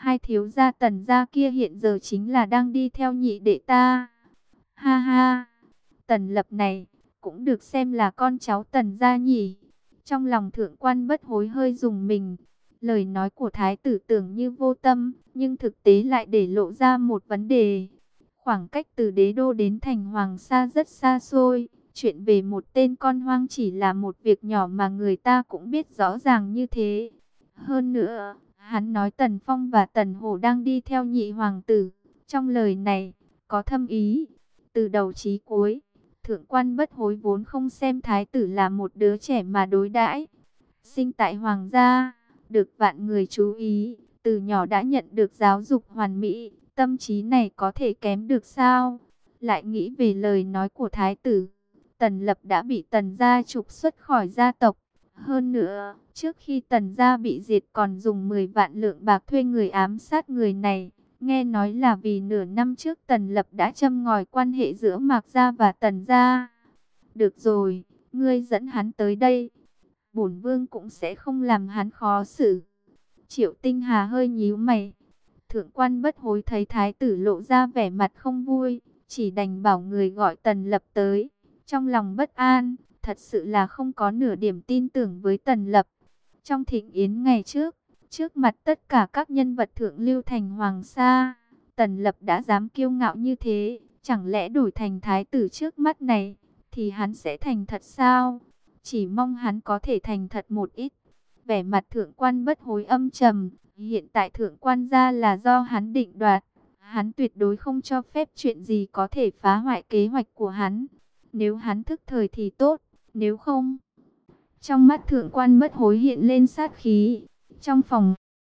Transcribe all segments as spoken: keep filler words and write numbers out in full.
hai thiếu gia Tần gia kia hiện giờ chính là đang đi theo nhị đệ ta. Ha ha, Tần Lập này cũng được xem là con cháu Tần gia nhỉ. Trong lòng thượng quan Bất Hối hơi rùng mình. Lời nói của thái tử tưởng như vô tâm, nhưng thực tế lại để lộ ra một vấn đề. Khoảng cách từ đế đô đến thành Hoàng Sa rất xa xôi. Chuyện về một tên con hoang chỉ là một việc nhỏ mà người ta cũng biết rõ ràng như thế. Hơn nữa, hắn nói Tần Phong và Tần Hổ đang đi theo nhị hoàng tử. Trong lời này, có thâm ý. Từ đầu chí cuối, thượng quan Bất Hối vốn không xem thái tử là một đứa trẻ mà đối đãi. Sinh tại hoàng gia, được vạn người chú ý, từ nhỏ đã nhận được giáo dục hoàn mỹ, tâm trí này có thể kém được sao? Lại nghĩ về lời nói của thái tử, Tần Lập đã bị Tần gia trục xuất khỏi gia tộc. Hơn nữa, trước khi Tần gia bị diệt còn dùng mười vạn lượng bạc thuê người ám sát người này. Nghe nói là vì nửa năm trước Tần Lập đã châm ngòi quan hệ giữa Mạc gia và Tần gia. Được rồi, ngươi dẫn hắn tới đây. Bổn vương cũng sẽ không làm hắn khó xử. Triệu Tinh Hà hơi nhíu mày. Thượng quan Bất Hối thấy thái tử lộ ra vẻ mặt không vui, chỉ đành bảo người gọi Tần Lập tới. Trong lòng bất an, thật sự là không có nửa điểm tin tưởng với Tần Lập. Trong thịnh yến ngày trước, trước mặt tất cả các nhân vật thượng lưu thành Hoàng Sa, Tần Lập đã dám kiêu ngạo như thế, chẳng lẽ đổi thành thái tử trước mắt này, thì hắn sẽ thành thật sao? Chỉ mong hắn có thể thành thật một ít. Vẻ mặt thượng quan Bất Hối âm trầm, hiện tại thượng quan gia là do hắn định đoạt. Hắn tuyệt đối không cho phép chuyện gì có thể phá hoại kế hoạch của hắn. Nếu hắn thức thời thì tốt, nếu không... Trong mắt thượng quan Bất Hối hiện lên sát khí. Trong phòng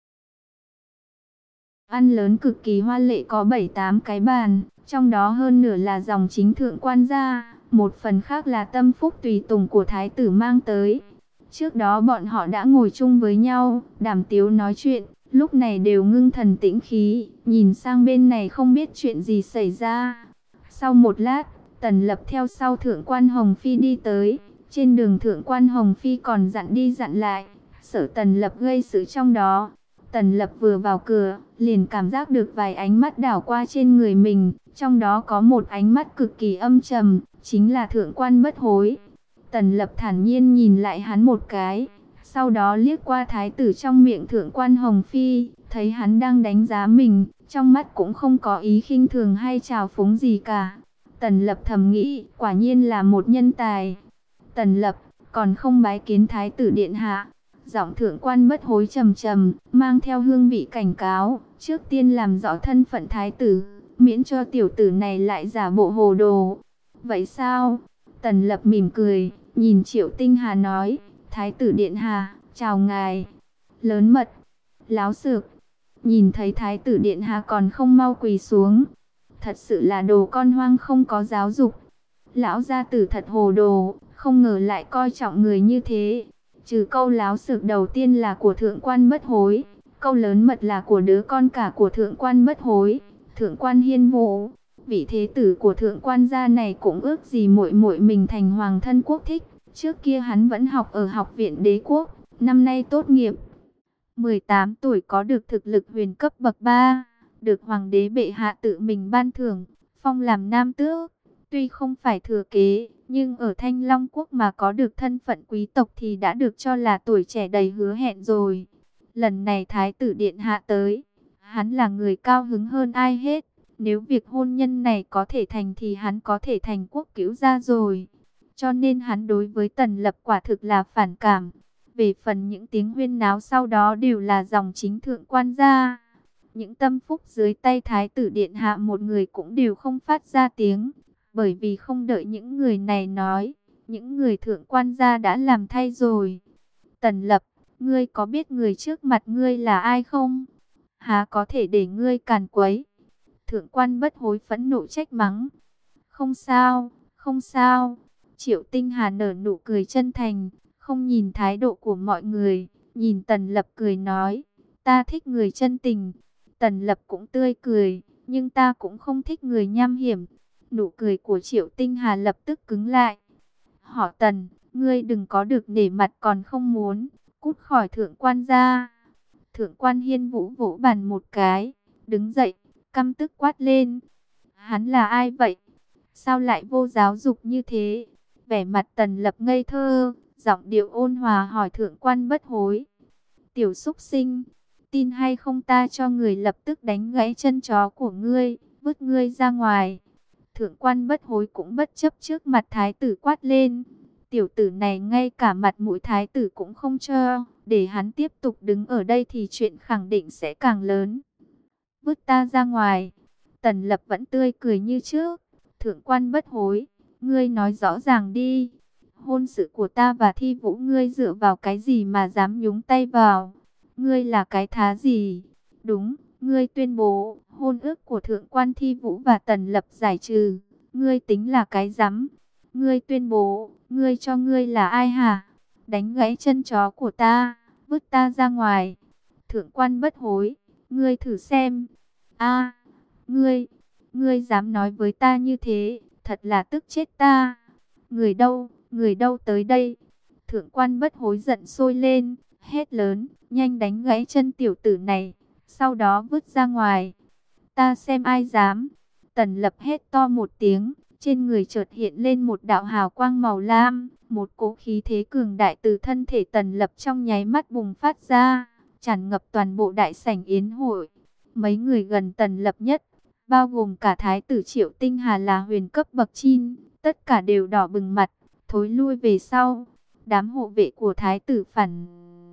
ăn lớn cực kỳ hoa lệ có bảy tám cái bàn, trong đó hơn nửa là dòng chính thượng quan gia, một phần khác là tâm phúc tùy tùng của thái tử mang tới. Trước đó bọn họ đã ngồi chung với nhau, đàm tiếu nói chuyện, lúc này đều ngưng thần tĩnh khí, nhìn sang bên này không biết chuyện gì xảy ra. Sau một lát, Tần Lập theo sau thượng quan Hồng Phi đi tới. Trên đường thượng quan Hồng Phi còn dặn đi dặn lại, sợ Tần Lập gây sự trong đó. Tần Lập vừa vào cửa, liền cảm giác được vài ánh mắt đảo qua trên người mình. Trong đó có một ánh mắt cực kỳ âm trầm, chính là thượng quan Bất Hối. Tần Lập thản nhiên nhìn lại hắn một cái, sau đó liếc qua thái tử trong miệng thượng quan Hồng Phi, thấy hắn đang đánh giá mình, trong mắt cũng không có ý khinh thường hay trào phúng gì cả. Tần Lập thầm nghĩ, quả nhiên là một nhân tài. Tần Lập, còn không bái kiến thái tử điện hạ. Giọng thượng quan Bất Hối trầm trầm, mang theo hương vị cảnh cáo, trước tiên làm rõ thân phận thái tử, miễn cho tiểu tử này lại giả bộ hồ đồ. Vậy sao? Tần Lập mỉm cười, nhìn Triệu Tinh Hà nói, thái tử điện hạ, chào ngài. Lớn mật, láo xược, nhìn thấy thái tử điện hạ còn không mau quỳ xuống. Thật sự là đồ con hoang không có giáo dục. Lão gia tử thật hồ đồ, không ngờ lại coi trọng người như thế. Trừ câu láo xược đầu tiên là của thượng quan Bất Hối, câu lớn mật là của đứa con cả của thượng quan Bất Hối, thượng quan Hiên Vũ. Vị thế tử của thượng quan gia này cũng ước gì muội muội mình thành hoàng thân quốc thích. Trước kia hắn vẫn học ở học viện đế quốc, năm nay tốt nghiệp. mười tám tuổi có được thực lực huyền cấp bậc ba, được hoàng đế bệ hạ tự mình ban thưởng, phong làm nam tước. Tuy không phải thừa kế, nhưng ở Thanh Long Quốc mà có được thân phận quý tộc thì đã được cho là tuổi trẻ đầy hứa hẹn rồi. Lần này thái tử điện hạ tới, hắn là người cao hứng hơn ai hết. Nếu việc hôn nhân này có thể thành thì hắn có thể thành quốc cữu gia rồi. Cho nên hắn đối với Tần Lập quả thực là phản cảm. Về phần những tiếng huyên náo sau đó đều là dòng chính thượng quan gia. Những tâm phúc dưới tay thái tử điện hạ một người cũng đều không phát ra tiếng. Bởi vì không đợi những người này nói, những người thượng quan gia đã làm thay rồi. Tần Lập, ngươi có biết người trước mặt ngươi là ai không? Há có thể để ngươi càn quấy? Thượng quan Bất Hối phẫn nộ trách mắng. Không sao, không sao. Triệu Tinh Hà nở nụ cười chân thành, không nhìn thái độ của mọi người, nhìn Tần Lập cười nói, ta thích người chân tình. Tần Lập cũng tươi cười, nhưng ta cũng không thích người nham hiểm. Nụ cười của Triệu Tinh Hà lập tức cứng lại. Họ Tần, ngươi đừng có được nể mặt còn không muốn, cút khỏi thượng quan gia. Thượng quan Hiên Vũ vỗ bàn một cái, đứng dậy, căm tức quát lên. Hắn là ai vậy? Sao lại vô giáo dục như thế? Vẻ mặt Tần Lập ngây thơ, giọng điệu ôn hòa hỏi thượng quan Bất Hối. Tiểu súc sinh, tin hay không ta cho người lập tức đánh gãy chân chó của ngươi, vứt ngươi ra ngoài. Thượng quan Bất Hối cũng bất chấp trước mặt thái tử quát lên. Tiểu tử này ngay cả mặt mũi thái tử cũng không cho, để hắn tiếp tục đứng ở đây thì chuyện khẳng định sẽ càng lớn. Vứt ta ra ngoài. Tần Lập vẫn tươi cười như trước. Thượng quan Bất Hối, ngươi nói rõ ràng đi. Hôn sự của ta và Thi Vũ ngươi dựa vào cái gì mà dám nhúng tay vào? Ngươi là cái thá gì? Đúng, ngươi tuyên bố hôn ước của Thượng quan Thi Vũ và Tần Lập giải trừ. Ngươi tính là cái rắm? Ngươi tuyên bố, ngươi cho ngươi là ai hả? Đánh gãy chân chó của ta, vứt ta ra ngoài. Thượng quan Bất Hối, ngươi thử xem. A, ngươi, ngươi dám nói với ta như thế, thật là tức chết ta. Người đâu, người đâu tới đây? Thượng quan Bất Hối giận sôi lên, hét lớn, nhanh đánh gãy chân tiểu tử này, sau đó vứt ra ngoài. Ta xem ai dám. Tần Lập hét to một tiếng, trên người chợt hiện lên một đạo hào quang màu lam, một cỗ khí thế cường đại từ thân thể Tần Lập trong nháy mắt bùng phát ra, tràn ngập toàn bộ đại sảnh yến hội. Mấy người gần Tần Lập nhất, bao gồm cả thái tử Triệu Tinh Hà là huyền cấp bậc chín, tất cả đều đỏ bừng mặt, thối lui về sau. Đám hộ vệ của thái tử phản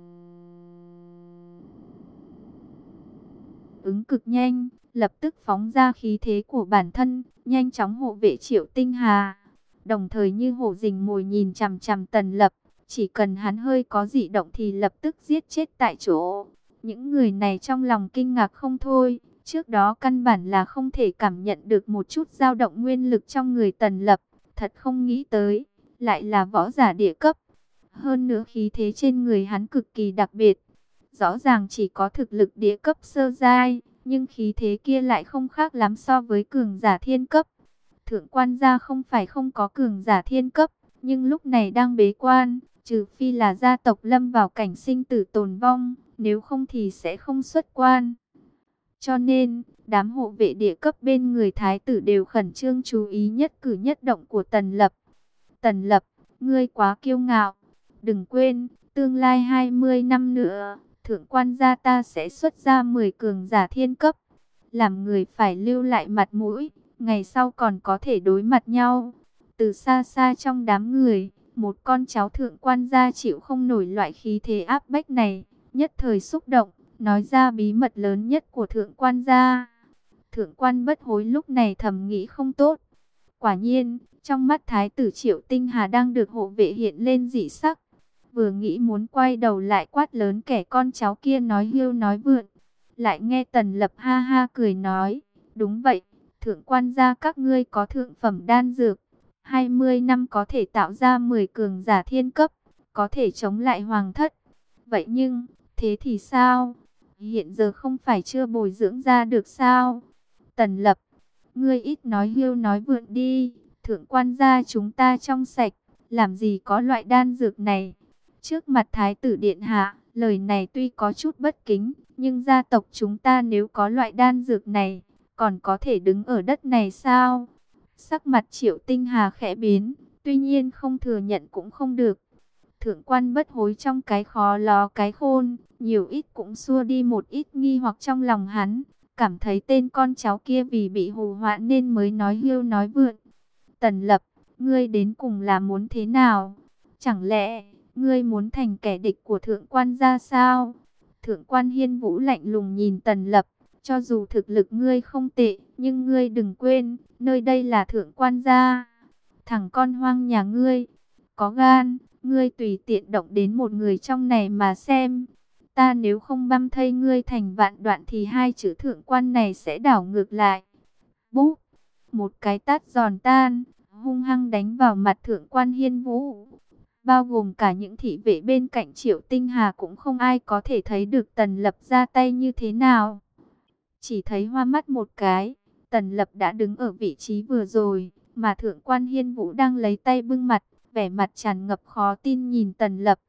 ứng cực nhanh, lập tức phóng ra khí thế của bản thân, nhanh chóng hộ vệ Triệu Tinh Hà. Đồng thời như hổ rình mồi nhìn chằm chằm Tần Lập, chỉ cần hắn hơi có dị động thì lập tức giết chết tại chỗ. Những người này trong lòng kinh ngạc không thôi, trước đó căn bản là không thể cảm nhận được một chút dao động nguyên lực trong người Tần Lập, thật không nghĩ tới, lại là võ giả địa cấp. Hơn nữa khí thế trên người hắn cực kỳ đặc biệt, rõ ràng chỉ có thực lực địa cấp sơ giai, nhưng khí thế kia lại không khác lắm so với cường giả thiên cấp. Thượng quan gia không phải không có cường giả thiên cấp, nhưng lúc này đang bế quan, trừ phi là gia tộc lâm vào cảnh sinh tử tồn vong, nếu không thì sẽ không xuất quan. Cho nên, đám hộ vệ địa cấp bên người thái tử đều khẩn trương chú ý nhất cử nhất động của Tần Lập. Tần Lập, ngươi quá kiêu ngạo. Đừng quên, tương lai hai mươi năm nữa, thượng quan gia ta sẽ xuất ra mười cường giả thiên cấp. Làm người phải lưu lại mặt mũi, ngày sau còn có thể đối mặt nhau. Từ xa xa trong đám người, một con cháu thượng quan gia chịu không nổi loại khí thế áp bách này, nhất thời xúc động, nói ra bí mật lớn nhất của thượng quan gia. Thượng quan Bất Hối lúc này thầm nghĩ không tốt. Quả nhiên, trong mắt thái tử Triệu Tinh Hà đang được hộ vệ hiện lên dị sắc. Vừa nghĩ muốn quay đầu lại quát lớn kẻ con cháu kia nói hưu nói vượn. Lại nghe Tần Lập ha ha cười nói, đúng vậy, thượng quan gia các ngươi có thượng phẩm đan dược, hai mươi năm có thể tạo ra mười cường giả thiên cấp, có thể chống lại hoàng thất. Vậy nhưng, thế thì sao? Hiện giờ không phải chưa bồi dưỡng ra được sao? Tần Lập, ngươi ít nói hưu nói vượn đi, thượng quan gia chúng ta trong sạch, làm gì có loại đan dược này? Trước mặt thái tử điện hạ, lời này tuy có chút bất kính, nhưng gia tộc chúng ta nếu có loại đan dược này, còn có thể đứng ở đất này sao? Sắc mặt Triệu Tinh Hà khẽ biến, tuy nhiên không thừa nhận cũng không được. Thượng quan Bất Hối trong cái khó ló cái khôn, nhiều ít cũng xua đi một ít nghi hoặc trong lòng hắn, cảm thấy tên con cháu kia vì bị hù hoạn nên mới nói hưu nói vượn. Tần Lập, ngươi đến cùng là muốn thế nào? Chẳng lẽ ngươi muốn thành kẻ địch của thượng quan gia sao? Thượng quan Hiên Vũ lạnh lùng nhìn Tần Lập, cho dù thực lực ngươi không tệ, nhưng ngươi đừng quên, nơi đây là thượng quan gia. Thằng con hoang nhà ngươi, có gan, ngươi tùy tiện động đến một người trong này mà xem. Ta nếu không băm thây ngươi thành vạn đoạn thì hai chữ thượng quan này sẽ đảo ngược lại. Búp, một cái tát giòn tan, hung hăng đánh vào mặt thượng quan Hiên Vũ. Bao gồm cả những thị vệ bên cạnh Triệu Tinh Hà cũng không ai có thể thấy được Tần Lập ra tay như thế nào. Chỉ thấy hoa mắt một cái, Tần Lập đã đứng ở vị trí vừa rồi, mà thượng quan Hiên Vũ đang lấy tay bưng mặt, vẻ mặt tràn ngập khó tin nhìn Tần Lập.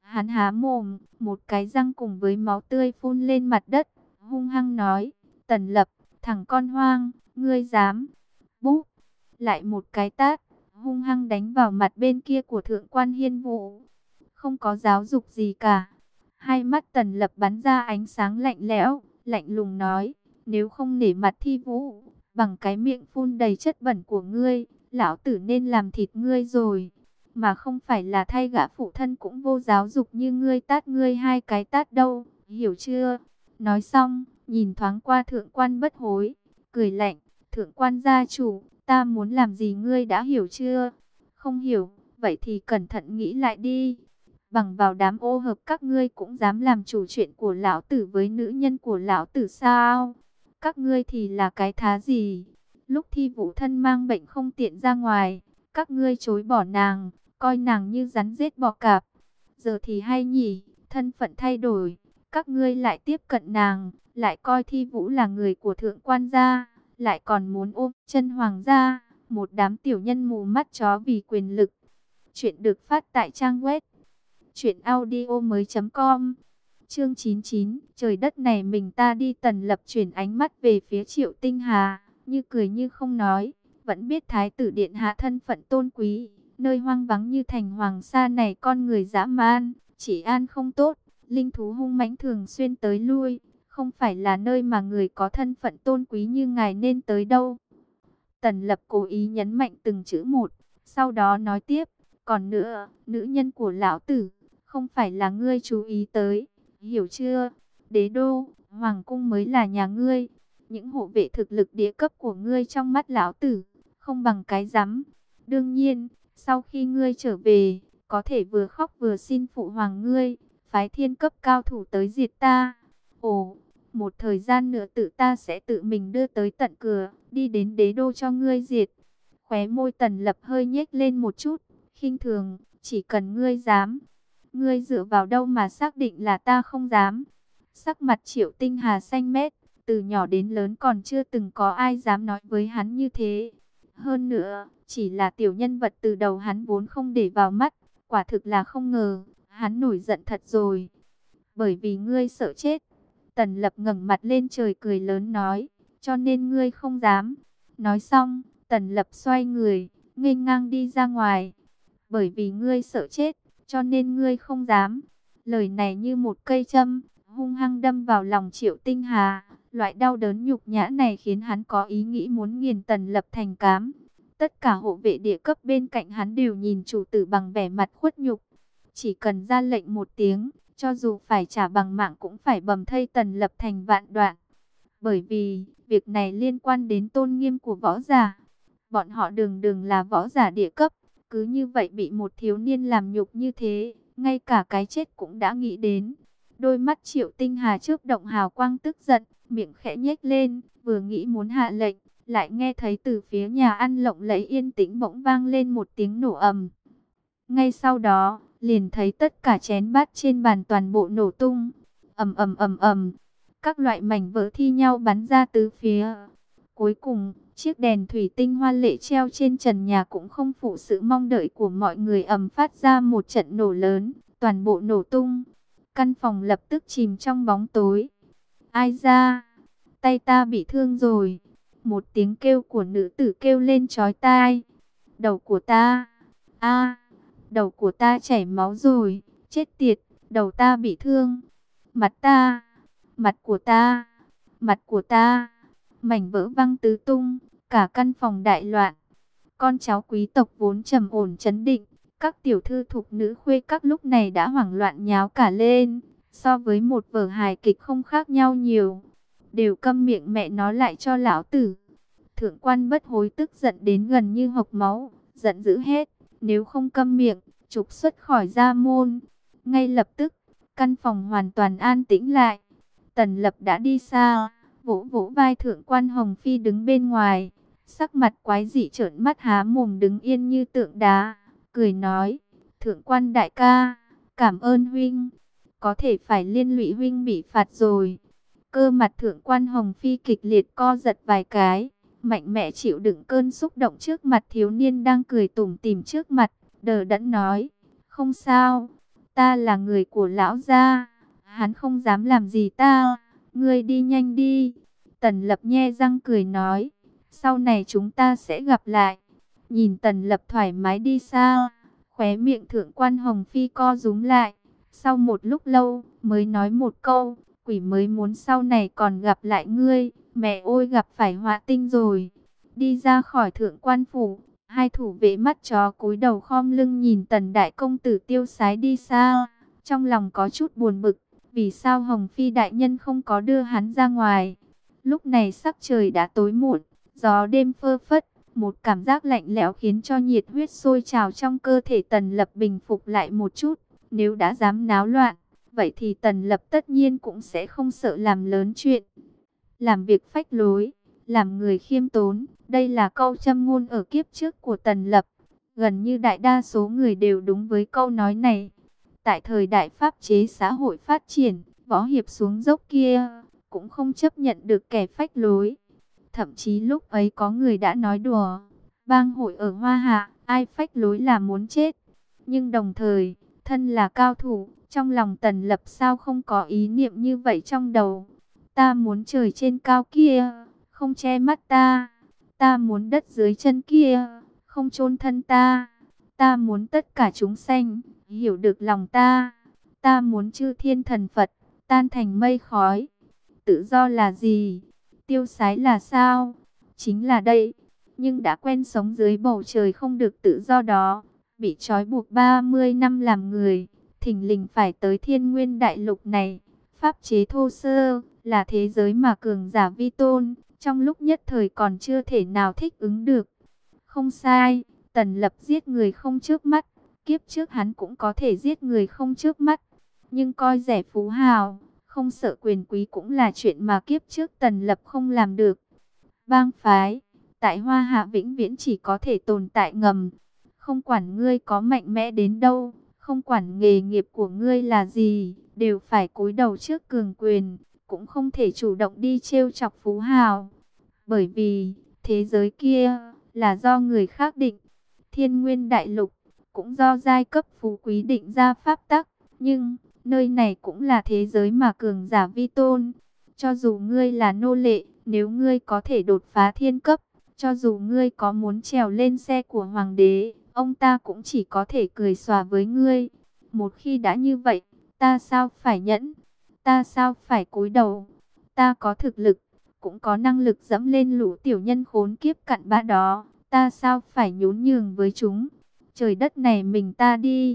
Hắn há mồm, một cái răng cùng với máu tươi phun lên mặt đất, hung hăng nói, Tần Lập, thằng con hoang, ngươi dám. Búp, lại một cái tát, hung hăng đánh vào mặt bên kia của Thượng quan Hiên Vũ. Không có giáo dục gì cả. Hai mắt Tần Lập bắn ra ánh sáng lạnh lẽo, lạnh lùng nói, nếu không nể mặt Thi Vũ, bằng cái miệng phun đầy chất bẩn của ngươi, lão tử nên làm thịt ngươi rồi. Mà không phải là thay gã phụ thân cũng vô giáo dục như ngươi tát ngươi hai cái tát đâu, hiểu chưa? Nói xong, nhìn thoáng qua Thượng quan Bất Hối, cười lạnh, Thượng quan gia chủ, ta muốn làm gì ngươi đã hiểu chưa? Không hiểu, vậy thì cẩn thận nghĩ lại đi. Bằng vào đám ô hợp các ngươi cũng dám làm chủ chuyện của lão tử với nữ nhân của lão tử sao? Các ngươi thì là cái thá gì? Lúc Thi Vũ thân mang bệnh không tiện ra ngoài, các ngươi chối bỏ nàng, coi nàng như rắn rết bọ cạp. Giờ thì hay nhỉ, thân phận thay đổi, các ngươi lại tiếp cận nàng, lại coi Thi Vũ là người của thượng quan gia, lại còn muốn ôm chân hoàng gia, một đám tiểu nhân mù mắt chó vì quyền lực. Chuyện được phát tại trang web truyện audio mới chấm com. Chương chín mươi chín, trời đất này mình ta đi. Tần Lập chuyển ánh mắt về phía Triệu Tinh Hà, như cười như không nói, vẫn biết thái tử điện hạ thân phận tôn quý, nơi hoang vắng như thành Hoàng Sa này con người dã man, chỉ an không tốt, linh thú hung mãnh thường xuyên tới lui, không phải là nơi mà người có thân phận tôn quý như ngài nên tới đâu. Tần Lập cố ý nhấn mạnh từng chữ một, sau đó nói tiếp, còn nữa, nữ nhân của lão tử, không phải là ngươi chú ý tới, hiểu chưa? Đế đô, hoàng cung mới là nhà ngươi. Những hộ vệ thực lực địa cấp của ngươi trong mắt lão tử, không bằng cái rắm. Đương nhiên, sau khi ngươi trở về, có thể vừa khóc vừa xin phụ hoàng ngươi, phái thiên cấp cao thủ tới diệt ta. Ồ, một thời gian nữa tự ta sẽ tự mình đưa tới tận cửa, đi đến đế đô cho ngươi diệt. Khóe môi Tần Lập hơi nhếch lên một chút, khinh thường, chỉ cần ngươi dám. Ngươi dựa vào đâu mà xác định là ta không dám? Sắc mặt Triệu Tinh Hà xanh mét, từ nhỏ đến lớn còn chưa từng có ai dám nói với hắn như thế. Hơn nữa, chỉ là tiểu nhân vật từ đầu hắn vốn không để vào mắt, quả thực là không ngờ, hắn nổi giận thật rồi. Bởi vì ngươi sợ chết. Tần Lập ngẩng mặt lên trời cười lớn nói, cho nên ngươi không dám. Nói xong, Tần Lập xoay người, nghênh ngang đi ra ngoài. Bởi vì ngươi sợ chết, cho nên ngươi không dám. Lời này như một cây châm, hung hăng đâm vào lòng Triệu Tinh Hà. Loại đau đớn nhục nhã này khiến hắn có ý nghĩ muốn nghiền Tần Lập thành cám. Tất cả hộ vệ địa cấp bên cạnh hắn đều nhìn chủ tử bằng vẻ mặt khuất nhục. Chỉ cần ra lệnh một tiếng, cho dù phải trả bằng mạng cũng phải bầm thây Tần Lập thành vạn đoạn. Bởi vì, việc này liên quan đến tôn nghiêm của võ giả. Bọn họ đường đường là võ giả địa cấp, cứ như vậy bị một thiếu niên làm nhục như thế, ngay cả cái chết cũng đã nghĩ đến. Đôi mắt Triệu Tinh Hà chớp động hào quang tức giận, miệng khẽ nhếch lên, vừa nghĩ muốn hạ lệnh, lại nghe thấy từ phía nhà ăn lộng lẫy yên tĩnh bỗng vang lên một tiếng nổ ầm. Ngay sau đó, liền thấy tất cả chén bát trên bàn toàn bộ nổ tung, ầm ầm ầm ầm, các loại mảnh vỡ thi nhau bắn ra tứ phía. Cuối cùng, chiếc đèn thủy tinh hoa lệ treo trên trần nhà cũng không phụ sự mong đợi của mọi người, ầm phát ra một trận nổ lớn, toàn bộ nổ tung. Căn phòng lập tức chìm trong bóng tối. Ai ra? Tay ta bị thương rồi. Một tiếng kêu của nữ tử kêu lên chói tai. Đầu của ta. A, đầu của ta chảy máu rồi. Chết tiệt, đầu ta bị thương. Mặt ta. Mặt của ta. Mặt của ta. Mảnh vỡ văng tứ tung, cả căn phòng đại loạn. Con cháu quý tộc vốn trầm ổn trấn định, các tiểu thư thục nữ khuê các lúc này đã hoảng loạn nháo cả lên. So với một vở hài kịch không khác nhau nhiều. Đều câm miệng mẹ nó lại cho lão tử. Thượng quan Bất Hối tức giận đến gần như hộc máu, giận dữ hết, nếu không câm miệng, trục xuất khỏi gia môn. Ngay lập tức, căn phòng hoàn toàn an tĩnh lại. Tần Lập đã đi xa, vỗ vỗ vai Thượng quan Hồng Phi đứng bên ngoài, sắc mặt quái dị trợn mắt há mồm đứng yên như tượng đá, cười nói, Thượng quan đại ca, cảm ơn huynh, có thể phải liên lụy huynh bị phạt rồi. Cơ mặt Thượng quan Hồng Phi kịch liệt co giật vài cái, mạnh mẽ chịu đựng cơn xúc động trước mặt thiếu niên đang cười tủm tỉm trước mặt, đờ đẫn nói, không sao, ta là người của lão gia, hắn không dám làm gì ta, ngươi đi nhanh đi. Tần Lập nhe răng cười nói, sau này chúng ta sẽ gặp lại. Nhìn Tần Lập thoải mái đi xa, khóe miệng Thượng quan Hồng Phi co rúm lại. Sau một lúc lâu, mới nói một câu, quỷ mới muốn sau này còn gặp lại ngươi, mẹ ôi gặp phải họa tinh rồi. Đi ra khỏi Thượng quan phủ, hai thủ vệ mắt chó cúi đầu khom lưng nhìn Tần đại công tử tiêu sái đi xa, trong lòng có chút buồn bực, vì sao Hồng Phi đại nhân không có đưa hắn ra ngoài. Lúc này sắc trời đã tối muộn, gió đêm phơ phất, một cảm giác lạnh lẽo khiến cho nhiệt huyết sôi trào trong cơ thể Tần Lập bình phục lại một chút. Nếu đã dám náo loạn, vậy thì Tần Lập tất nhiên cũng sẽ không sợ làm lớn chuyện. Làm việc phách lối, làm người khiêm tốn, đây là câu châm ngôn ở kiếp trước của Tần Lập. Gần như đại đa số người đều đúng với câu nói này. Tại thời đại pháp chế xã hội phát triển, võ hiệp xuống dốc kia, cũng không chấp nhận được kẻ phách lối. Thậm chí lúc ấy có người đã nói đùa, bang hội ở Hoa Hạ, ai phách lối là muốn chết. Nhưng đồng thời, thân là cao thủ, trong lòng Tần Lập sao không có ý niệm như vậy trong đầu. Ta muốn trời trên cao kia, không che mắt ta. Ta muốn đất dưới chân kia, không chôn thân ta. Ta muốn tất cả chúng sanh, hiểu được lòng ta. Ta muốn chư thiên thần Phật, tan thành mây khói. Tự do là gì? Tiêu sái là sao? Chính là đây. Nhưng đã quen sống dưới bầu trời không được tự do đó, bị trói buộc ba mươi năm làm người, thình lình phải tới Thiên Nguyên đại lục này. Pháp chế thô sơ, là thế giới mà cường giả vi tôn, trong lúc nhất thời còn chưa thể nào thích ứng được. Không sai, Tần Lập giết người không chớp mắt, kiếp trước hắn cũng có thể giết người không chớp mắt. Nhưng coi rẻ phú hào, không sợ quyền quý cũng là chuyện mà kiếp trước Tần Lập không làm được. Bang phái, tại Hoa Hạ vĩnh viễn chỉ có thể tồn tại ngầm. Không quản ngươi có mạnh mẽ đến đâu, không quản nghề nghiệp của ngươi là gì, đều phải cúi đầu trước cường quyền, cũng không thể chủ động đi trêu chọc phú hào. Bởi vì, thế giới kia, là do người khác định. Thiên Nguyên đại lục, cũng do giai cấp phú quý định ra pháp tắc. Nhưng, nơi này cũng là thế giới mà cường giả vi tôn. Cho dù ngươi là nô lệ, nếu ngươi có thể đột phá thiên cấp, cho dù ngươi có muốn trèo lên xe của hoàng đế, ông ta cũng chỉ có thể cười xòa với ngươi. Một khi đã như vậy, ta sao phải nhẫn? Ta sao phải cúi đầu? Ta có thực lực, cũng có năng lực dẫm lên lũ tiểu nhân khốn kiếp cặn bã đó. Ta sao phải nhún nhường với chúng? Trời đất này mình ta đi.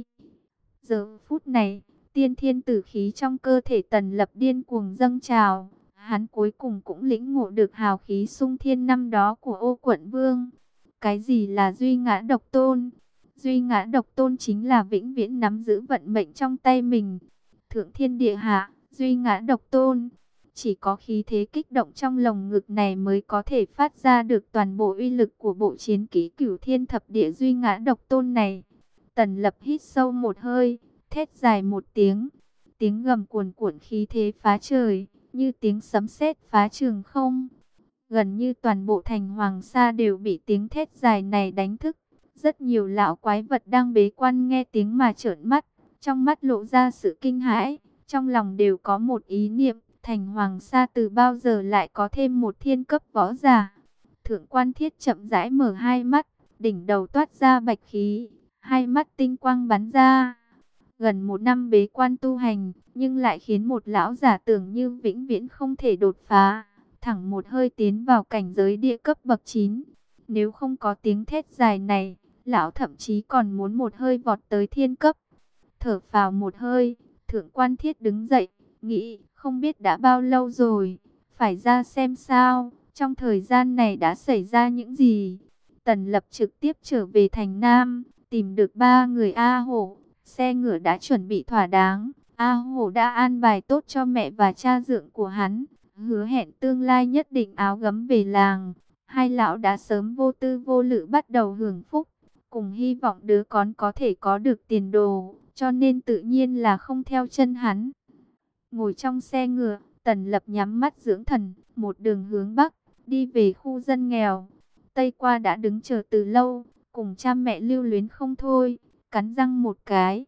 Giờ phút này, tiên thiên tử khí trong cơ thể Tần Lập điên cuồng dâng trào. Hắn cuối cùng cũng lĩnh ngộ được hào khí sung thiên năm đó của Ô Quận Vương. Cái gì là duy ngã độc tôn? Duy ngã độc tôn chính là vĩnh viễn nắm giữ vận mệnh trong tay mình. Thượng thiên địa hạ, duy ngã độc tôn. Chỉ có khí thế kích động trong lồng ngực này mới có thể phát ra được toàn bộ uy lực của bộ chiến kỹ Cửu Thiên Thập Địa duy ngã độc tôn này. Tần Lập hít sâu một hơi, thét dài một tiếng. Tiếng gầm cuồn cuộn khí thế phá trời, như tiếng sấm sét phá trường không. Gần như toàn bộ thành Hoàng Sa đều bị tiếng thét dài này đánh thức. Rất nhiều lão quái vật đang bế quan nghe tiếng mà trợn mắt, trong mắt lộ ra sự kinh hãi, trong lòng đều có một ý niệm, thành Hoàng Sa từ bao giờ lại có thêm một thiên cấp võ giả. Thượng quan Thiết chậm rãi mở hai mắt, đỉnh đầu toát ra bạch khí, hai mắt tinh quang bắn ra. Gần một năm bế quan tu hành, nhưng lại khiến một lão giả tưởng như vĩnh viễn không thể đột phá, thẳng một hơi tiến vào cảnh giới địa cấp bậc chín. Nếu không có tiếng thét dài này, lão thậm chí còn muốn một hơi vọt tới thiên cấp. Thở phào một hơi, Thượng quan Thiết đứng dậy, nghĩ không biết đã bao lâu rồi, phải ra xem sao, trong thời gian này đã xảy ra những gì. Tần Lập trực tiếp trở về thành Nam, tìm được ba người A Hổ, xe ngựa đã chuẩn bị thỏa đáng. A Hổ đã an bài tốt cho mẹ và cha dượng của hắn, hứa hẹn tương lai nhất định áo gấm về làng. Hai lão đã sớm vô tư vô lự bắt đầu hưởng phúc, cùng hy vọng đứa con có thể có được tiền đồ, cho nên tự nhiên là không theo chân hắn. Ngồi trong xe ngựa, Tần Lập nhắm mắt dưỡng thần, một đường hướng Bắc, đi về khu dân nghèo. Tây qua đã đứng chờ từ lâu, cùng cha mẹ lưu luyến không thôi, cắn răng một cái.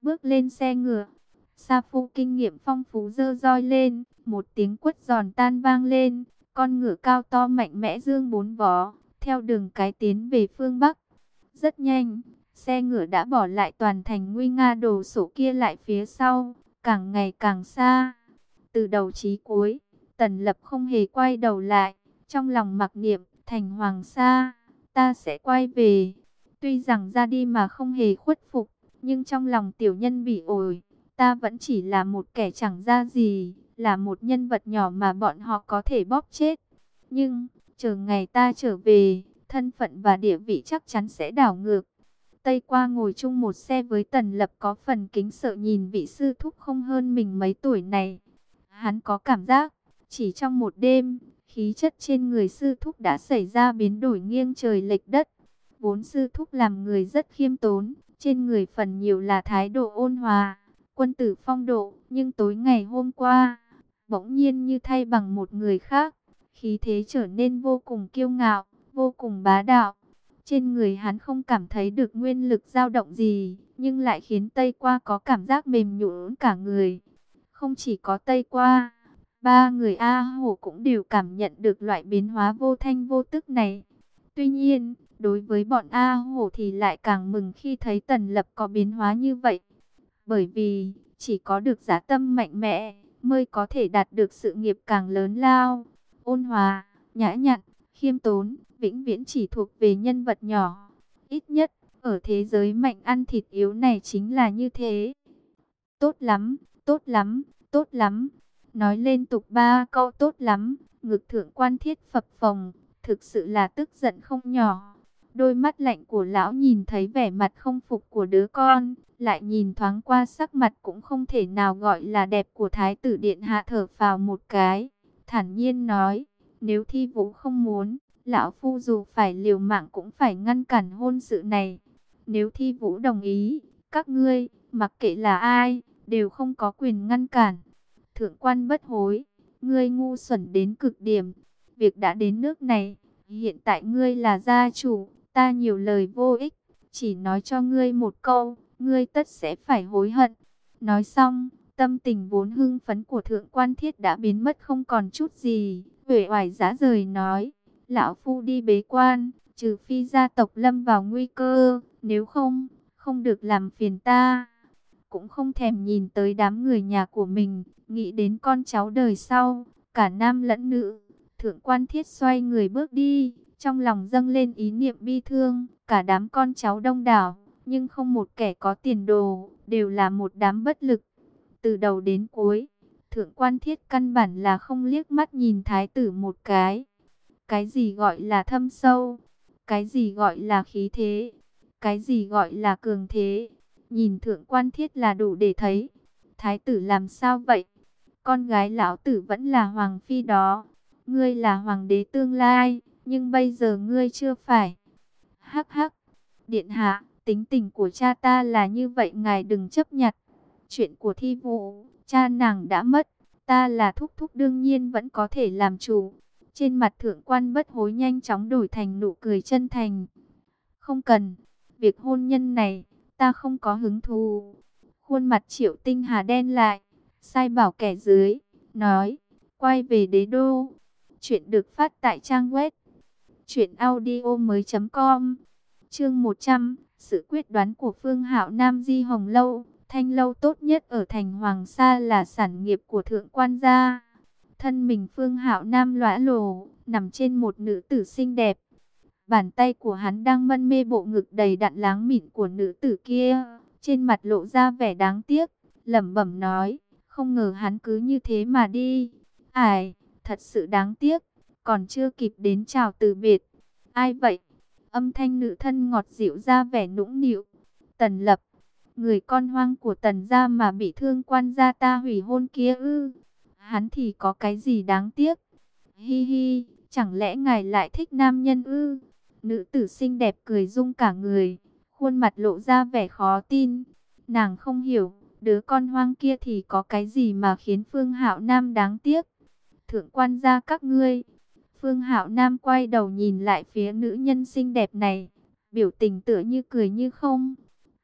bước lên xe ngựa. Sa Phu kinh nghiệm phong phú giơ roi lên, một tiếng quất giòn tan vang lên, con ngựa cao to mạnh mẽ dương bốn vó, theo đường cái tiến về phương Bắc. Rất nhanh, xe ngựa đã bỏ lại toàn thành nguy nga đồ sộ kia lại phía sau, càng ngày càng xa. Từ đầu chí cuối, Tần Lập không hề quay đầu lại, trong lòng mặc niệm, thành Hoàng Sa, ta sẽ quay về. Tuy rằng ra đi mà không hề khuất phục, nhưng trong lòng tiểu nhân bị ổi, ta vẫn chỉ là một kẻ chẳng ra gì, là một nhân vật nhỏ mà bọn họ có thể bóp chết. Nhưng, chờ ngày ta trở về, thân phận và địa vị chắc chắn sẽ đảo ngược. Tây Qua ngồi chung một xe với Tần Lập có phần kính sợ nhìn vị sư thúc không hơn mình mấy tuổi này. Hắn có cảm giác, chỉ trong một đêm, khí chất trên người sư thúc đã xảy ra biến đổi nghiêng trời lệch đất. Vốn sư thúc làm người rất khiêm tốn, trên người phần nhiều là thái độ ôn hòa, quân tử phong độ, nhưng tối ngày hôm qua, bỗng nhiên như thay bằng một người khác, khí thế trở nên vô cùng kiêu ngạo, vô cùng bá đạo. Trên người hắn không cảm thấy được nguyên lực dao động gì, nhưng lại khiến Tây Qua có cảm giác mềm nhũn cả người. Không chỉ có Tây Qua, ba người A Hổ cũng đều cảm nhận được loại biến hóa vô thanh vô tức này. Tuy nhiên, đối với bọn A Hổ thì lại càng mừng khi thấy Tần Lập có biến hóa như vậy. Bởi vì, chỉ có được dã tâm mạnh mẽ, mới có thể đạt được sự nghiệp càng lớn lao. Ôn hòa, nhã nhặn, khiêm tốn, vĩnh viễn chỉ thuộc về nhân vật nhỏ. Ít nhất, ở thế giới mạnh ăn thịt yếu này chính là như thế. Tốt lắm, tốt lắm, tốt lắm. Nói liên tục ba câu tốt lắm, ngực Thượng Quan Thiết phập phồng, thực sự là tức giận không nhỏ. Đôi mắt lạnh của lão nhìn thấy vẻ mặt không phục của đứa con, lại nhìn thoáng qua sắc mặt cũng không thể nào gọi là đẹp của Thái tử điện hạ, thở phào một cái, thản nhiên nói, nếu Thi Vũ không muốn, lão phu dù phải liều mạng cũng phải ngăn cản hôn sự này. Nếu Thi Vũ đồng ý, các ngươi, mặc kệ là ai, đều không có quyền ngăn cản. Thượng Quan Bất Hối, ngươi ngu xuẩn đến cực điểm. Việc đã đến nước này, hiện tại ngươi là gia chủ, ta nhiều lời vô ích, chỉ nói cho ngươi một câu, ngươi tất sẽ phải hối hận. Nói xong, tâm tình vốn hưng phấn của Thượng Quan Thiết đã biến mất không còn chút gì, uể oải rã rời nói, lão phu đi bế quan, trừ phi gia tộc lâm vào nguy cơ, nếu không, không được làm phiền ta. Cũng không thèm nhìn tới đám người nhà của mình, nghĩ đến con cháu đời sau, cả nam lẫn nữ. Thượng Quan Thiết xoay người bước đi, trong lòng dâng lên ý niệm bi thương, cả đám con cháu đông đảo, nhưng không một kẻ có tiền đồ, đều là một đám bất lực. Từ đầu đến cuối, Thượng Quan Thiết căn bản là không liếc mắt nhìn thái tử một cái. Cái gì gọi là thâm sâu, cái gì gọi là khí thế, cái gì gọi là cường thế, nhìn Thượng Quan Thiết là đủ để thấy. Thái tử làm sao vậy? Con gái lão tử vẫn là hoàng phi đó. Ngươi là hoàng đế tương lai, nhưng bây giờ ngươi chưa phải. Hắc hắc, điện hạ, tính tình của cha ta là như vậy, ngài đừng chấp nhặt. Chuyện của Thi Vũ, cha nàng đã mất, ta là thúc thúc đương nhiên vẫn có thể làm chủ. Trên mặt Thượng Quan Bất Hối nhanh chóng đổi thành nụ cười chân thành. Không cần, việc hôn nhân này, ta không có hứng thú. Khuôn mặt Triệu Tinh Hà đen lại, sai bảo kẻ dưới, nói, quay về đế đô. Chuyện được phát tại trang web truyện audio mới chấm com. Chương một trăm, sự quyết đoán của Phương Hạo Nam. Di Hồng Lâu, thanh lâu tốt nhất ở thành Hoàng Sa là sản nghiệp của Thượng Quan gia. Thân mình Phương Hạo Nam lõa lồ, nằm trên một nữ tử xinh đẹp. Bàn tay của hắn đang mân mê bộ ngực đầy đặn láng mịn của nữ tử kia, trên mặt lộ ra vẻ đáng tiếc, lẩm bẩm nói, không ngờ hắn cứ như thế mà đi. Ải, thật sự đáng tiếc, còn chưa kịp đến chào từ biệt. Ai vậy? Âm thanh nữ thân ngọt dịu ra vẻ nũng nịu. Tần Lập, người con hoang của Tần gia mà bị Thương Quan gia ta hủy hôn kia ư? Hắn thì có cái gì đáng tiếc? Hi hi, chẳng lẽ ngài lại thích nam nhân ư? Nữ tử xinh đẹp cười rung cả người, khuôn mặt lộ ra vẻ khó tin. Nàng không hiểu, đứa con hoang kia thì có cái gì mà khiến Phương Hạo Nam đáng tiếc. Thượng Quan gia các ngươi. Phương Hạo Nam quay đầu nhìn lại phía nữ nhân xinh đẹp này, biểu tình tựa như cười như không.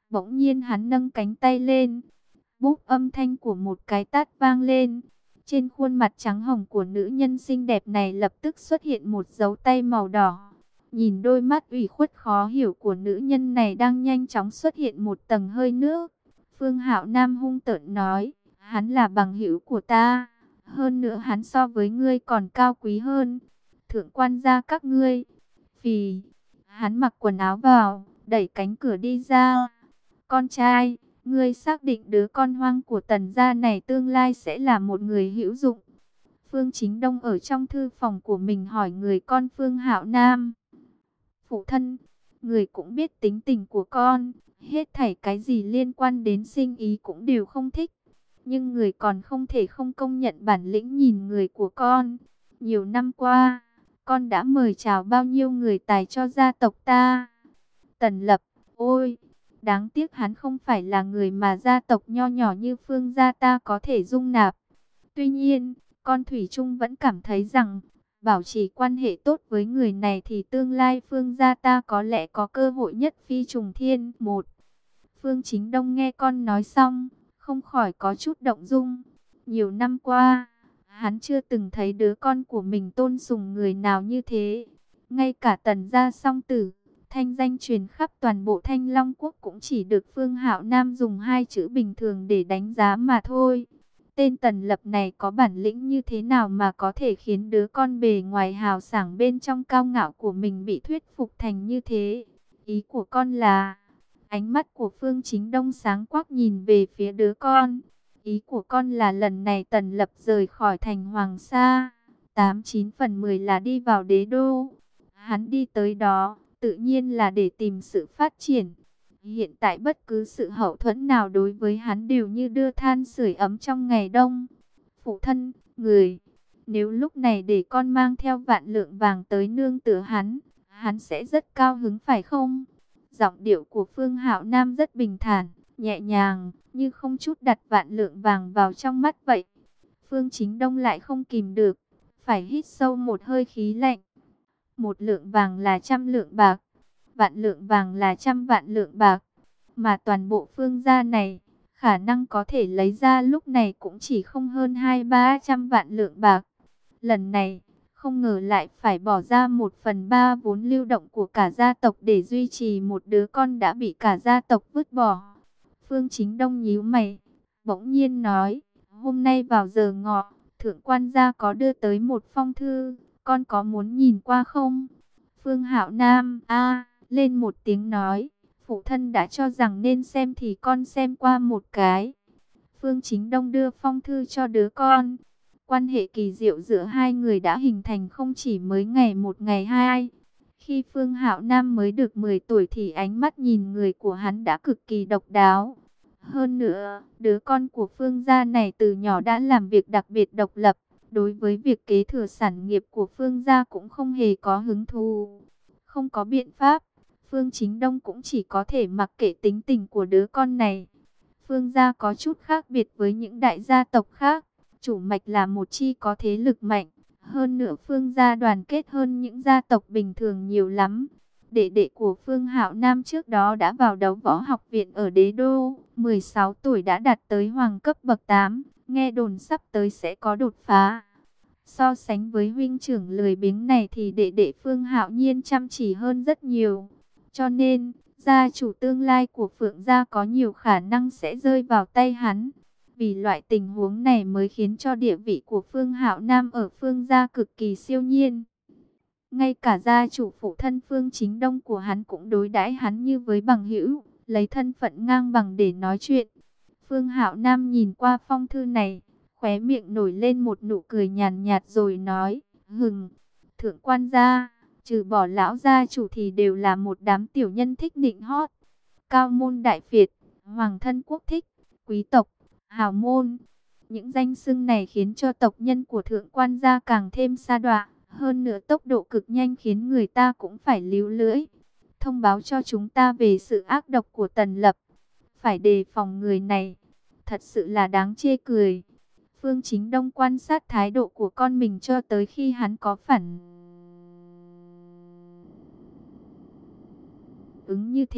Bỗng nhiên hắn nâng cánh tay lên, búp âm thanh của một cái tát vang lên. Trên khuôn mặt trắng hồng của nữ nhân xinh đẹp này lập tức xuất hiện một dấu tay màu đỏ. Nhìn đôi mắt ủy khuất khó hiểu của nữ nhân này đang nhanh chóng xuất hiện một tầng hơi nước. Phương Hạo Nam hung tợn nói, hắn là bằng hữu của ta. Hơn nữa hắn so với ngươi còn cao quý hơn. Thượng quan gia các ngươi. Phì, hắn mặc quần áo vào, đẩy cánh cửa đi ra. Con trai, ngươi xác định đứa con hoang của Tần gia này tương lai sẽ là một người hữu dụng. Phương Chính Đông ở trong thư phòng của mình hỏi người con Phương Hạo Nam. Phụ thân, người cũng biết tính tình của con, hết thảy cái gì liên quan đến sinh ý cũng đều không thích. Nhưng người còn không thể không công nhận bản lĩnh nhìn người của con. Nhiều năm qua, con đã mời chào bao nhiêu người tài cho gia tộc ta. Tần Lập, ôi, đáng tiếc hắn không phải là người mà gia tộc nho nhỏ như Phương gia ta có thể dung nạp. Tuy nhiên, con thủy chung vẫn cảm thấy rằng, bảo trì quan hệ tốt với người này thì tương lai Phương gia ta có lẽ có cơ hội nhất phi trùng thiên. Một, Phương Chính Đông nghe con nói xong, không khỏi có chút động dung. Nhiều năm qua, hắn chưa từng thấy đứa con của mình tôn sùng người nào như thế. Ngay cả Tần gia song tử, thanh danh truyền khắp toàn bộ Thanh Long Quốc cũng chỉ được Phương Hạo Nam dùng hai chữ bình thường để đánh giá mà thôi. Tên Tần Lập này có bản lĩnh như thế nào mà có thể khiến đứa con bề ngoài hào sảng bên trong cao ngạo của mình bị thuyết phục thành như thế? Ý của con là... Ánh mắt của Phương Chính Đông sáng quắc nhìn về phía đứa con. Ý của con là lần này Tần Lập rời khỏi thành Hoàng Sa, tám chín phần mười là đi vào đế đô. Hắn đi tới đó, tự nhiên là để tìm sự phát triển. Hiện tại bất cứ sự hậu thuẫn nào đối với hắn đều như đưa than sưởi ấm trong ngày đông. Phụ thân, người, nếu lúc này để con mang theo vạn lượng vàng tới nương tựa hắn, hắn sẽ rất cao hứng phải không? Giọng điệu của Phương Hạo Nam rất bình thản, nhẹ nhàng, như không chút đặt vạn lượng vàng vào trong mắt vậy. Phương Chính Đông lại không kìm được, phải hít sâu một hơi khí lạnh. Một lượng vàng là trăm lượng bạc, vạn lượng vàng là trăm vạn lượng bạc. Mà toàn bộ Phương gia này, khả năng có thể lấy ra lúc này cũng chỉ không hơn hai ba trăm vạn lượng bạc. Lần này, không ngờ lại phải bỏ ra một phần ba vốn lưu động của cả gia tộc để duy trì một đứa con đã bị cả gia tộc vứt bỏ. Phương Chính Đông nhíu mày, bỗng nhiên nói, hôm nay vào giờ ngọ, thượng quan gia có đưa tới một phong thư, con có muốn nhìn qua không? Phương Hạo Nam, a lên một tiếng nói, phụ thân đã cho rằng nên xem thì con xem qua một cái. Phương Chính Đông đưa phong thư cho đứa con. Quan hệ kỳ diệu giữa hai người đã hình thành không chỉ mới ngày một ngày hai. Khi Phương Hạo Nam mới được mười tuổi thì ánh mắt nhìn người của hắn đã cực kỳ độc đáo. Hơn nữa, đứa con của Phương gia này từ nhỏ đã làm việc đặc biệt độc lập. Đối với việc kế thừa sản nghiệp của Phương gia cũng không hề có hứng thú. Không có biện pháp, Phương Chính Đông cũng chỉ có thể mặc kệ tính tình của đứa con này. Phương gia có chút khác biệt với những đại gia tộc khác. Chủ mạch là một chi có thế lực mạnh. Hơn nữa Phương gia đoàn kết hơn những gia tộc bình thường nhiều lắm. Đệ đệ của Phương Hạo Nam trước đó đã vào đấu võ học viện ở đế đô. mười sáu tuổi đã đạt tới hoàng cấp bậc tám. Nghe đồn sắp tới sẽ có đột phá. So sánh với huynh trưởng lười biếng này thì đệ đệ Phương Hạo Nhiên chăm chỉ hơn rất nhiều. Cho nên, gia chủ tương lai của Phượng gia có nhiều khả năng sẽ rơi vào tay hắn. Vì loại tình huống này mới khiến cho địa vị của Phương Hạo Nam ở Phương gia cực kỳ siêu nhiên. Ngay cả gia chủ phụ thân Phương Chính Đông của hắn cũng đối đãi hắn như với bằng hữu, lấy thân phận ngang bằng để nói chuyện. Phương Hạo Nam nhìn qua phong thư này, khóe miệng nổi lên một nụ cười nhàn nhạt rồi nói, hừng, thượng quan gia, trừ bỏ lão gia chủ thì đều là một đám tiểu nhân thích nịnh hót. Cao môn đại phiệt, hoàng thân quốc thích, quý tộc, hào môn. Những danh xưng này khiến cho tộc nhân của thượng quan gia càng thêm sa đọa. Hơn nữa tốc độ cực nhanh khiến người ta cũng phải líu lưỡi. Thông báo cho chúng ta về sự ác độc của Tần Lập. Phải đề phòng người này. Thật sự là đáng chê cười. Phương Chính Đông quan sát thái độ của con mình cho tới khi hắn có phản ứng như thế.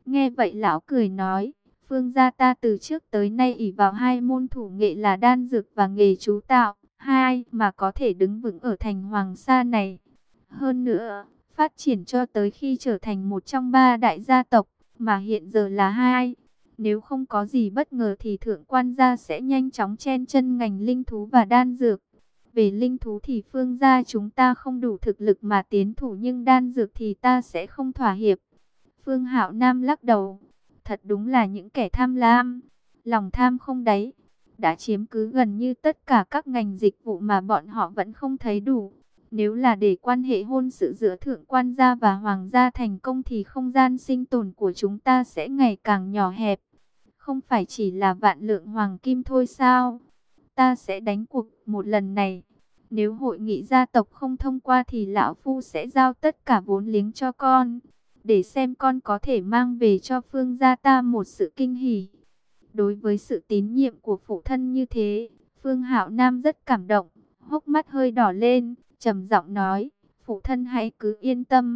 Nghe vậy lão cười nói, Phương gia ta từ trước tới nay ỷ vào hai môn thủ nghệ là đan dược và nghề chú tạo, hai mà có thể đứng vững ở thành Hoàng Sa này. Hơn nữa, phát triển cho tới khi trở thành một trong ba đại gia tộc, mà hiện giờ là hai. Nếu không có gì bất ngờ thì thượng quan gia sẽ nhanh chóng chen chân ngành linh thú và đan dược. Về linh thú thì Phương gia chúng ta không đủ thực lực mà tiến thủ, nhưng đan dược thì ta sẽ không thỏa hiệp. Phương Hạo Nam lắc đầu, thật đúng là những kẻ tham lam, lòng tham không đáy, đã chiếm cứ gần như tất cả các ngành dịch vụ mà bọn họ vẫn không thấy đủ. Nếu là để quan hệ hôn sự giữa thượng quan gia và hoàng gia thành công thì không gian sinh tồn của chúng ta sẽ ngày càng nhỏ hẹp. Không phải chỉ là vạn lượng hoàng kim thôi sao? Ta sẽ đánh cuộc một lần này. Nếu hội nghị gia tộc không thông qua thì lão phu sẽ giao tất cả vốn liếng cho con, để xem con có thể mang về cho Phương gia ta một sự kinh hỉ. Đối với sự tín nhiệm của phụ thân như thế, Phương Hạo Nam rất cảm động, hốc mắt hơi đỏ lên, trầm giọng nói, phụ thân hãy cứ yên tâm.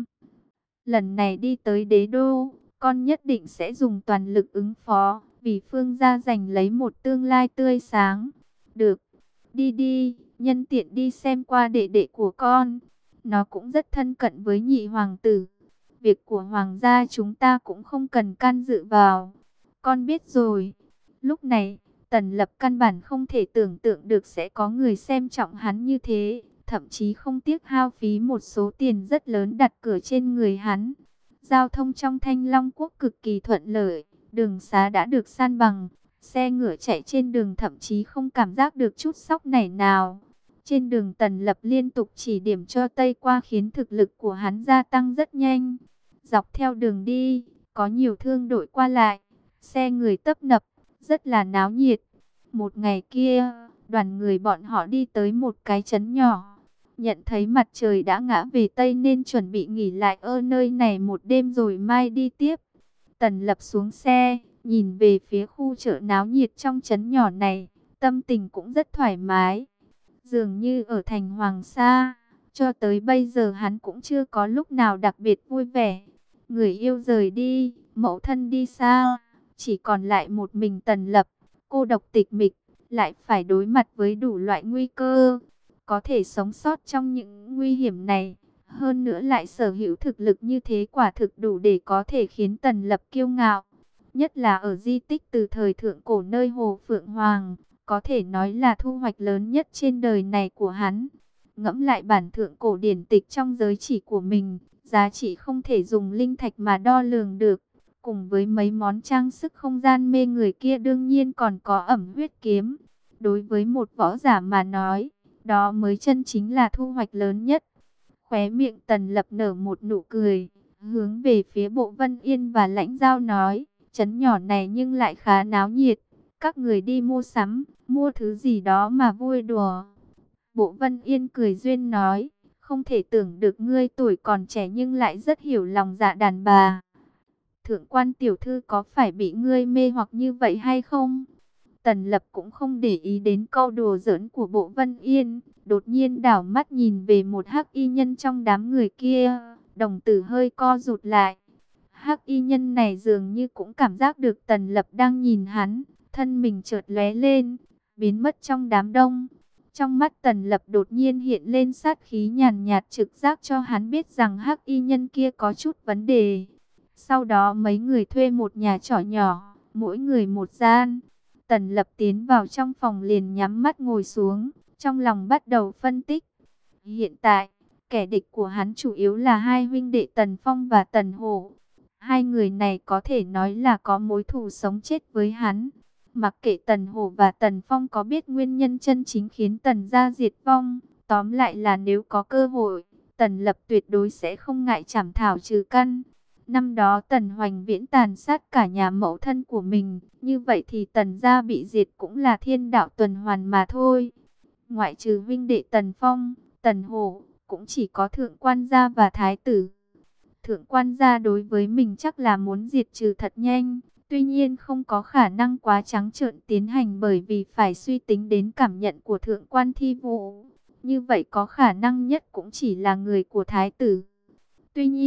Lần này đi tới đế đô, con nhất định sẽ dùng toàn lực ứng phó, vì Phương gia giành lấy một tương lai tươi sáng. Được, đi đi, nhân tiện đi xem qua đệ đệ của con. Nó cũng rất thân cận với nhị hoàng tử. Việc của hoàng gia chúng ta cũng không cần can dự vào. Con biết rồi. Lúc này, Tần Lập căn bản không thể tưởng tượng được sẽ có người xem trọng hắn như thế. Thậm chí không tiếc hao phí một số tiền rất lớn đặt cửa trên người hắn. Giao thông trong Thanh Long Quốc cực kỳ thuận lợi. Đường xá đã được san bằng. Xe ngựa chạy trên đường thậm chí không cảm giác được chút sóc nảy nào. Trên đường Tần Lập liên tục chỉ điểm cho Tây qua khiến thực lực của hắn gia tăng rất nhanh. Dọc theo đường đi, có nhiều thương đội qua lại, xe người tấp nập, rất là náo nhiệt. Một ngày kia, đoàn người bọn họ đi tới một cái trấn nhỏ. Nhận thấy mặt trời đã ngã về Tây nên chuẩn bị nghỉ lại ở nơi này một đêm rồi mai đi tiếp. Tần Lập xuống xe, nhìn về phía khu chợ náo nhiệt trong trấn nhỏ này, tâm tình cũng rất thoải mái. Dường như ở thành Hoàng Sa, cho tới bây giờ hắn cũng chưa có lúc nào đặc biệt vui vẻ. Người yêu rời đi, mẫu thân đi xa, chỉ còn lại một mình Tần Lập, cô độc tịch mịch, lại phải đối mặt với đủ loại nguy cơ. Có thể sống sót trong những nguy hiểm này, hơn nữa lại sở hữu thực lực như thế, quả thực đủ để có thể khiến Tần Lập kiêu ngạo. Nhất là ở di tích từ thời thượng cổ nơi Hồ Phượng Hoàng, có thể nói là thu hoạch lớn nhất trên đời này của hắn. Ngẫm lại bản thượng cổ điển tịch trong giới chỉ của mình, giá trị không thể dùng linh thạch mà đo lường được. Cùng với mấy món trang sức không gian mê người kia, đương nhiên còn có ẩm huyết kiếm. Đối với một võ giả mà nói, đó mới chân chính là thu hoạch lớn nhất. Khóe miệng Tần Lập nở một nụ cười, hướng về phía Bộ Vân Yên và Lãnh Giao nói, trấn nhỏ này nhưng lại khá náo nhiệt. Các người đi mua sắm, mua thứ gì đó mà vui đùa. Bộ Vân Yên cười duyên nói, không thể tưởng được ngươi tuổi còn trẻ nhưng lại rất hiểu lòng dạ đàn bà. Thượng quan tiểu thư có phải bị ngươi mê hoặc như vậy hay không? Tần Lập cũng không để ý đến câu đùa giỡn của Bộ Vân Yên, đột nhiên đảo mắt nhìn về một hắc y nhân trong đám người kia, đồng tử hơi co rụt lại. Hắc y nhân này dường như cũng cảm giác được Tần Lập đang nhìn hắn, thân mình chợt lóe lên, biến mất trong đám đông. Trong mắt Tần Lập đột nhiên hiện lên sát khí nhàn nhạt, trực giác cho hắn biết rằng hắc y nhân kia có chút vấn đề. Sau đó mấy người thuê một nhà trọ nhỏ, mỗi người một gian. Tần Lập tiến vào trong phòng liền nhắm mắt ngồi xuống, trong lòng bắt đầu phân tích. Hiện tại, kẻ địch của hắn chủ yếu là hai huynh đệ Tần Phong và Tần Hổ. Hai người này có thể nói là có mối thù sống chết với hắn. Mặc kệ Tần Hổ và Tần Phong có biết nguyên nhân chân chính khiến Tần gia diệt vong, tóm lại là nếu có cơ hội, Tần Lập tuyệt đối sẽ không ngại chảm thảo trừ căn. Năm đó Tần Hoành Viễn tàn sát cả nhà mẫu thân của mình, như vậy thì Tần gia bị diệt cũng là thiên đạo tuần hoàn mà thôi. Ngoại trừ huynh đệ Tần Phong, Tần Hổ, cũng chỉ có thượng quan gia và thái tử. Thượng quan gia đối với mình chắc là muốn diệt trừ thật nhanh, tuy nhiên không có khả năng quá trắng trợn tiến hành, bởi vì phải suy tính đến cảm nhận của thượng quan Thi Vũ. Như vậy có khả năng nhất cũng chỉ là người của thái tử. Tuy nhiên,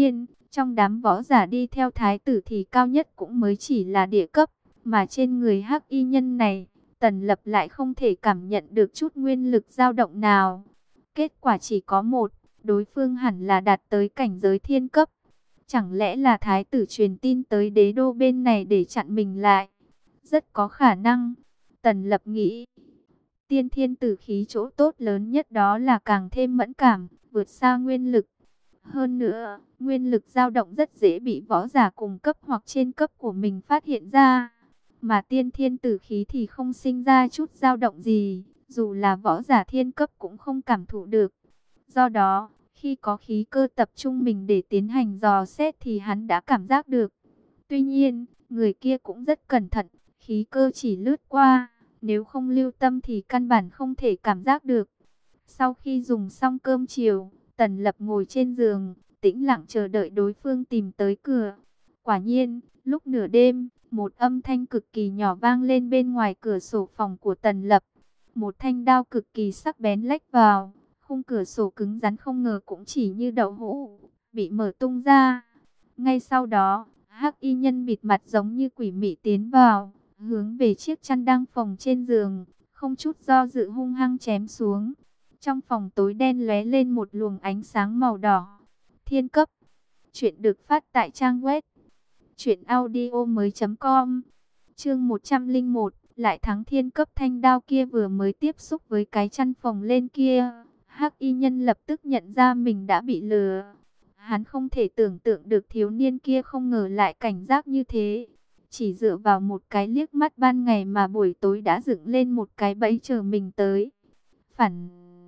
Trong đám võ giả đi theo thái tử thì cao nhất cũng mới chỉ là địa cấp, mà trên người hắc y nhân này, Tần Lập lại không thể cảm nhận được chút nguyên lực dao động nào. Kết quả chỉ có một, đối phương hẳn là đạt tới cảnh giới thiên cấp. Chẳng lẽ là thái tử truyền tin tới đế đô bên này để chặn mình lại? Rất có khả năng. Tần Lập nghĩ, tiên thiên tử khí chỗ tốt lớn nhất đó là càng thêm mẫn cảm, vượt xa nguyên lực. Hơn nữa, nguyên lực dao động rất dễ bị võ giả cùng cấp hoặc trên cấp của mình phát hiện ra. Mà tiên thiên tử khí thì không sinh ra chút dao động gì, dù là võ giả thiên cấp cũng không cảm thụ được. Do đó, khi có khí cơ tập trung mình để tiến hành dò xét thì hắn đã cảm giác được. Tuy nhiên, người kia cũng rất cẩn thận, khí cơ chỉ lướt qua, nếu không lưu tâm thì căn bản không thể cảm giác được. Sau khi dùng xong cơm chiều, Tần Lập ngồi trên giường, tĩnh lặng chờ đợi đối phương tìm tới cửa. Quả nhiên, lúc nửa đêm, một âm thanh cực kỳ nhỏ vang lên bên ngoài cửa sổ phòng của Tần Lập. Một thanh đao cực kỳ sắc bén lách vào, khung cửa sổ cứng rắn không ngờ cũng chỉ như đậu hũ, bị mở tung ra. Ngay sau đó, hắc y nhân bịt mặt giống như quỷ mị tiến vào, hướng về chiếc chăn đang phồng trên giường, không chút do dự hung hăng chém xuống. Trong phòng tối đen lóe lên một luồng ánh sáng màu đỏ. Thiên cấp. Chuyện được phát tại trang web truyện audio mới chấm com. Chương một trăm lẻ một, lại thắng thiên cấp. Thanh đao kia vừa mới tiếp xúc với cái chăn phồng lên kia, hắc y nhân lập tức nhận ra mình đã bị lừa. Hắn không thể tưởng tượng được thiếu niên kia không ngờ lại cảnh giác như thế. Chỉ dựa vào một cái liếc mắt ban ngày mà buổi tối đã dựng lên một cái bẫy chờ mình tới. Phản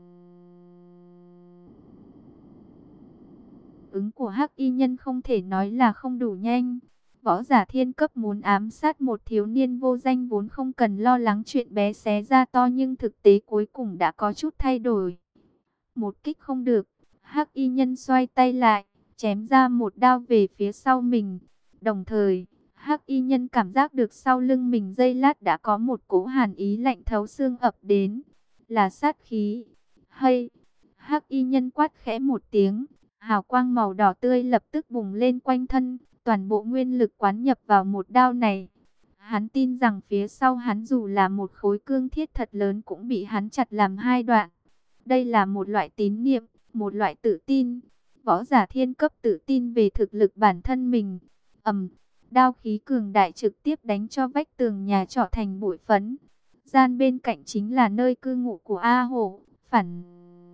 ứng của hắc y nhân không thể nói là không đủ nhanh. Võ giả thiên cấp muốn ám sát một thiếu niên vô danh vốn không cần lo lắng chuyện bé xé ra to, nhưng thực tế cuối cùng đã có chút thay đổi. Một kích không được, hắc y nhân xoay tay lại, chém ra một đao về phía sau mình. Đồng thời, hắc y nhân cảm giác được sau lưng mình giây lát đã có một cỗ hàn ý lạnh thấu xương ập đến. Là sát khí. Hay! Hắc y nhân quát khẽ một tiếng, hào quang màu đỏ tươi lập tức bùng lên quanh thân, toàn bộ nguyên lực quán nhập vào một đao này. Hắn tin rằng phía sau hắn dù là một khối cương thiết thật lớn cũng bị hắn chặt làm hai đoạn. Đây là một loại tín niệm, một loại tự tin. Võ giả thiên cấp tự tin về thực lực bản thân mình. Ầm, đao khí cường đại trực tiếp đánh cho vách tường nhà trọ thành bụi phấn. Gian bên cạnh chính là nơi cư ngụ của A Hổ. Phản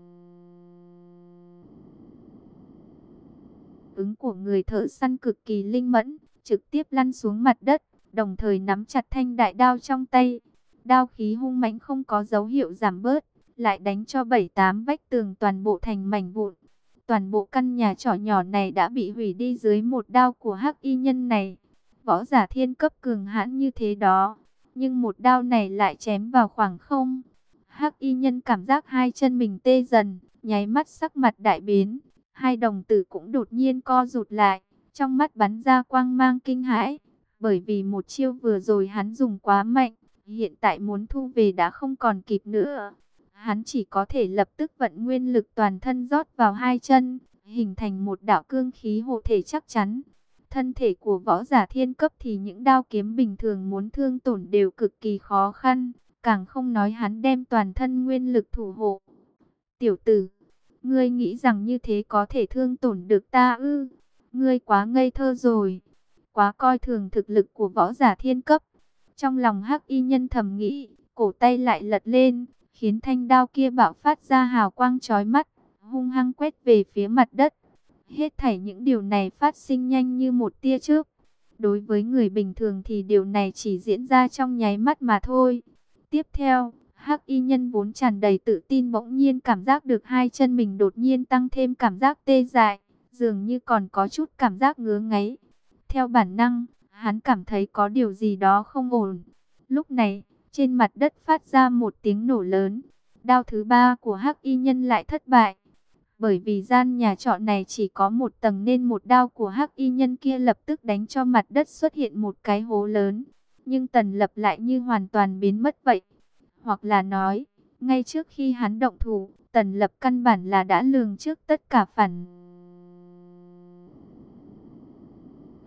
ứng của người thợ săn cực kỳ linh mẫn, trực tiếp lăn xuống mặt đất, đồng thời nắm chặt thanh đại đao trong tay. Đao khí hung mãnh không có dấu hiệu giảm bớt, lại đánh cho bảy tám vách tường toàn bộ thành mảnh vụn. Toàn bộ căn nhà trọ nhỏ này đã bị hủy đi dưới một đao của hắc y nhân này. Võ giả thiên cấp cường hãn như thế đó, nhưng một đao này lại chém vào khoảng không. Hắc y nhân cảm giác hai chân mình tê dần, nháy mắt sắc mặt đại biến. Hai đồng tử cũng đột nhiên co rụt lại, trong mắt bắn ra quang mang kinh hãi. Bởi vì một chiêu vừa rồi hắn dùng quá mạnh, hiện tại muốn thu về đã không còn kịp nữa. Hắn chỉ có thể lập tức vận nguyên lực toàn thân rót vào hai chân, hình thành một đạo cương khí hộ thể chắc chắn. Thân thể của võ giả thiên cấp thì những đao kiếm bình thường muốn thương tổn đều cực kỳ khó khăn, càng không nói hắn đem toàn thân nguyên lực thủ hộ. Tiểu tử, ngươi nghĩ rằng như thế có thể thương tổn được ta ư? Ngươi quá ngây thơ rồi, quá coi thường thực lực của võ giả thiên cấp. Trong lòng hắc y nhân thầm nghĩ, cổ tay lại lật lên, khiến thanh đao kia bạo phát ra hào quang chói mắt, hung hăng quét về phía mặt đất. Hết thảy những điều này phát sinh nhanh như một tia chớp. Đối với người bình thường thì điều này chỉ diễn ra trong nháy mắt mà thôi. Tiếp theo, hắc y nhân vốn tràn đầy tự tin bỗng nhiên cảm giác được hai chân mình đột nhiên tăng thêm cảm giác tê dại, dường như còn có chút cảm giác ngứa ngáy. Theo bản năng, hắn cảm thấy có điều gì đó không ổn. Lúc này, trên mặt đất phát ra một tiếng nổ lớn. Đao thứ ba của hắc y nhân lại thất bại. Bởi vì gian nhà trọ này chỉ có một tầng nên một đao của hắc y nhân kia lập tức đánh cho mặt đất xuất hiện một cái hố lớn. Nhưng Tần Lập lại như hoàn toàn biến mất vậy. Hoặc là nói, ngay trước khi hắn động thủ, Tần Lập căn bản là đã lường trước tất cả phản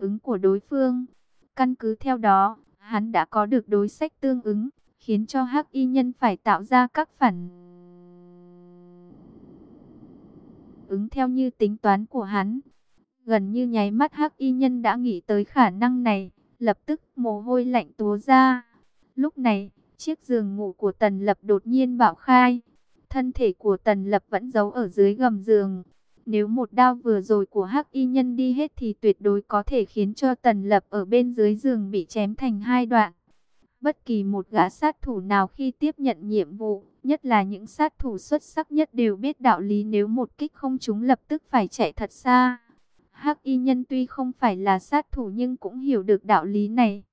ứng của đối phương. Căn cứ theo đó, hắn đã có được đối sách tương ứng, khiến cho Hắc Y Nhân phải tạo ra các phản ứng theo như tính toán của hắn. Gần như nháy mắt Hắc Y Nhân đã nghĩ tới khả năng này, lập tức mồ hôi lạnh túa ra. Lúc này, chiếc giường ngủ của Tần Lập đột nhiên bạo khai. Thân thể của Tần Lập vẫn giấu ở dưới gầm giường. Nếu một đao vừa rồi của Hắc Y Nhân đi hết thì tuyệt đối có thể khiến cho Tần Lập ở bên dưới giường bị chém thành hai đoạn. Bất kỳ một gã sát thủ nào khi tiếp nhận nhiệm vụ, nhất là những sát thủ xuất sắc nhất đều biết đạo lý, nếu một kích không trúng lập tức phải chạy thật xa. Hắc Y Nhân tuy không phải là sát thủ nhưng cũng hiểu được đạo lý này.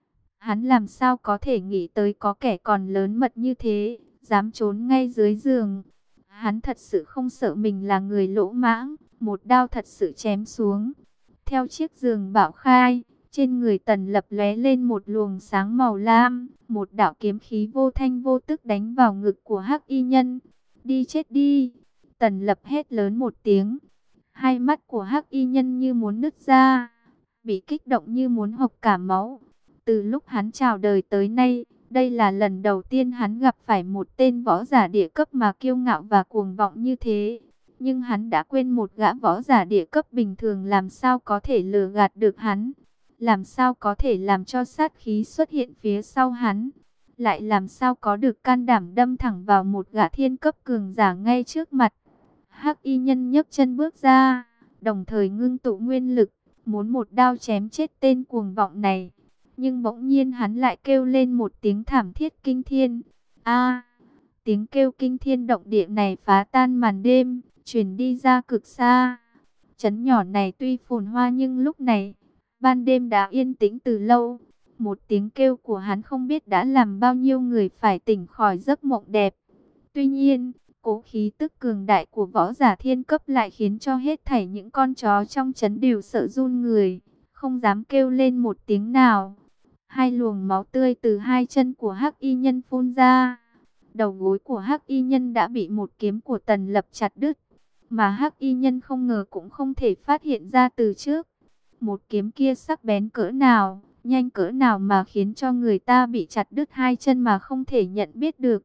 Hắn làm sao có thể nghĩ tới có kẻ còn lớn mật như thế, dám trốn ngay dưới giường. Hắn thật sự không sợ mình là người lỗ mãng, một đao thật sự chém xuống. Theo chiếc giường bạo khai, trên người Tần Lập lóe lên một luồng sáng màu lam, một đạo kiếm khí vô thanh vô tức đánh vào ngực của Hắc Y Nhân. Đi chết đi! Tần Lập hét lớn một tiếng. Hai mắt của Hắc Y Nhân như muốn nứt ra, bị kích động như muốn hộc cả máu. Từ lúc hắn chào đời tới nay, đây là lần đầu tiên hắn gặp phải một tên võ giả địa cấp mà kiêu ngạo và cuồng vọng như thế. Nhưng hắn đã quên một gã võ giả địa cấp bình thường làm sao có thể lừa gạt được hắn. Làm sao có thể làm cho sát khí xuất hiện phía sau hắn. Lại làm sao có được can đảm đâm thẳng vào một gã thiên cấp cường giả ngay trước mặt. Hắc Y Nhân nhấc chân bước ra, đồng thời ngưng tụ nguyên lực, muốn một đao chém chết tên cuồng vọng này. Nhưng bỗng nhiên hắn lại kêu lên một tiếng thảm thiết kinh thiên. A! Tiếng kêu kinh thiên động địa này phá tan màn đêm, truyền đi ra cực xa. Trấn nhỏ này tuy phồn hoa nhưng lúc này, ban đêm đã yên tĩnh từ lâu. Một tiếng kêu của hắn không biết đã làm bao nhiêu người phải tỉnh khỏi giấc mộng đẹp. Tuy nhiên, cố khí tức cường đại của võ giả thiên cấp lại khiến cho hết thảy những con chó trong trấn đều sợ run người, không dám kêu lên một tiếng nào. Hai luồng máu tươi từ hai chân của Hắc Y Nhân phun ra. Đầu gối của Hắc Y Nhân đã bị một kiếm của Tần Lập chặt đứt, mà Hắc Y Nhân không ngờ cũng không thể phát hiện ra từ trước. Một kiếm kia sắc bén cỡ nào, nhanh cỡ nào mà khiến cho người ta bị chặt đứt hai chân mà không thể nhận biết được.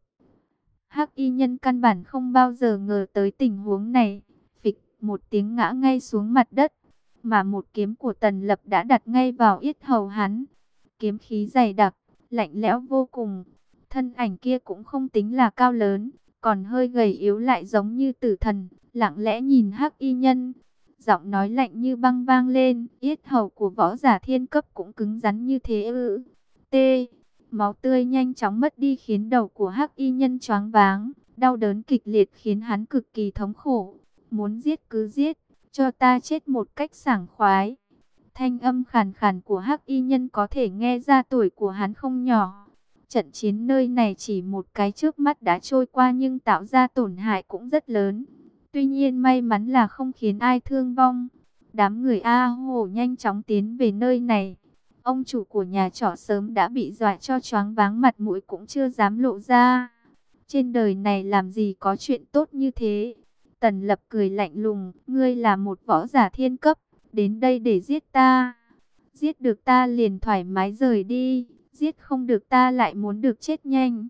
Hắc Y Nhân căn bản không bao giờ ngờ tới tình huống này, phịch một tiếng ngã ngay xuống mặt đất, mà một kiếm của Tần Lập đã đặt ngay vào yết hầu hắn. Kiếm khí dày đặc, lạnh lẽo vô cùng. Thân ảnh kia cũng không tính là cao lớn, còn hơi gầy yếu lại giống như tử thần, lặng lẽ nhìn Hắc Y Nhân. Giọng nói lạnh như băng vang lên, yết hầu của võ giả thiên cấp cũng cứng rắn như thế ư? T. Máu tươi nhanh chóng mất đi khiến đầu của Hắc Y Nhân choáng váng, đau đớn kịch liệt khiến hắn cực kỳ thống khổ. Muốn giết cứ giết, cho ta chết một cách sảng khoái. Thanh âm khàn khàn của Hắc Y Nhân có thể nghe ra tuổi của hắn không nhỏ. Trận chiến nơi này chỉ một cái chớp mắt đã trôi qua nhưng tạo ra tổn hại cũng rất lớn. Tuy nhiên may mắn là không khiến ai thương vong. Đám người A Hồ nhanh chóng tiến về nơi này. Ông chủ của nhà trọ sớm đã bị dọa cho choáng váng, mặt mũi cũng chưa dám lộ ra. Trên đời này làm gì có chuyện tốt như thế. Tần Lập cười lạnh lùng, ngươi là một võ giả thiên cấp, đến đây để giết ta. Giết được ta liền thoải mái rời đi, giết không được ta lại muốn được chết nhanh.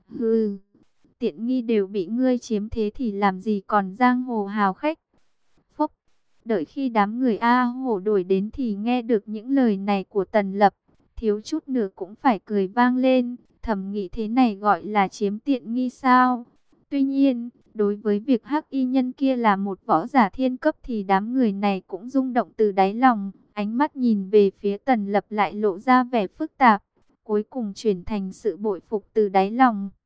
Hừ, tiện nghi đều bị ngươi chiếm thế thì làm gì còn giang hồ hào khách. Phúc, đợi khi đám người A Hổ đổi đến thì nghe được những lời này của Tần Lập, thiếu chút nữa cũng phải cười vang lên, thầm nghĩ thế này gọi là chiếm tiện nghi sao. Tuy nhiên, đối với việc Hắc Y Nhân kia là một võ giả thiên cấp thì đám người này cũng rung động từ đáy lòng. Ánh mắt nhìn về phía Tần Lập lại lộ ra vẻ phức tạp, cuối cùng chuyển thành sự bội phục từ đáy lòng.